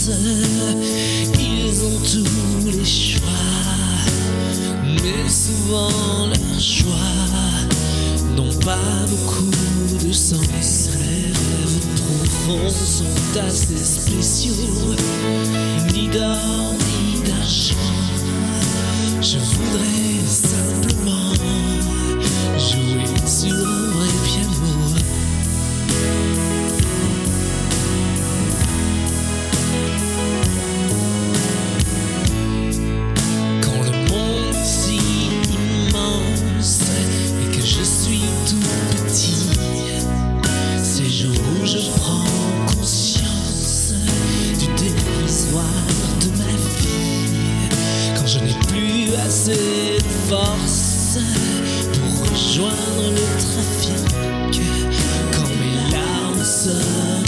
Ils ont tous les choix, mais souvent leurs choix n'ont pas beaucoup de sens. Les rêves profonds sont assez spéciaux, ni d'or ni d'argent. Je voudrais simplement jouer sur un vrai piano. Quand le monde est si immense et que je suis tout petit, c'est le jour où je prends conscience du dérisoire de ma vie. Quand je n'ai plus assez de force pour rejoindre le trafic, quand mes larmes se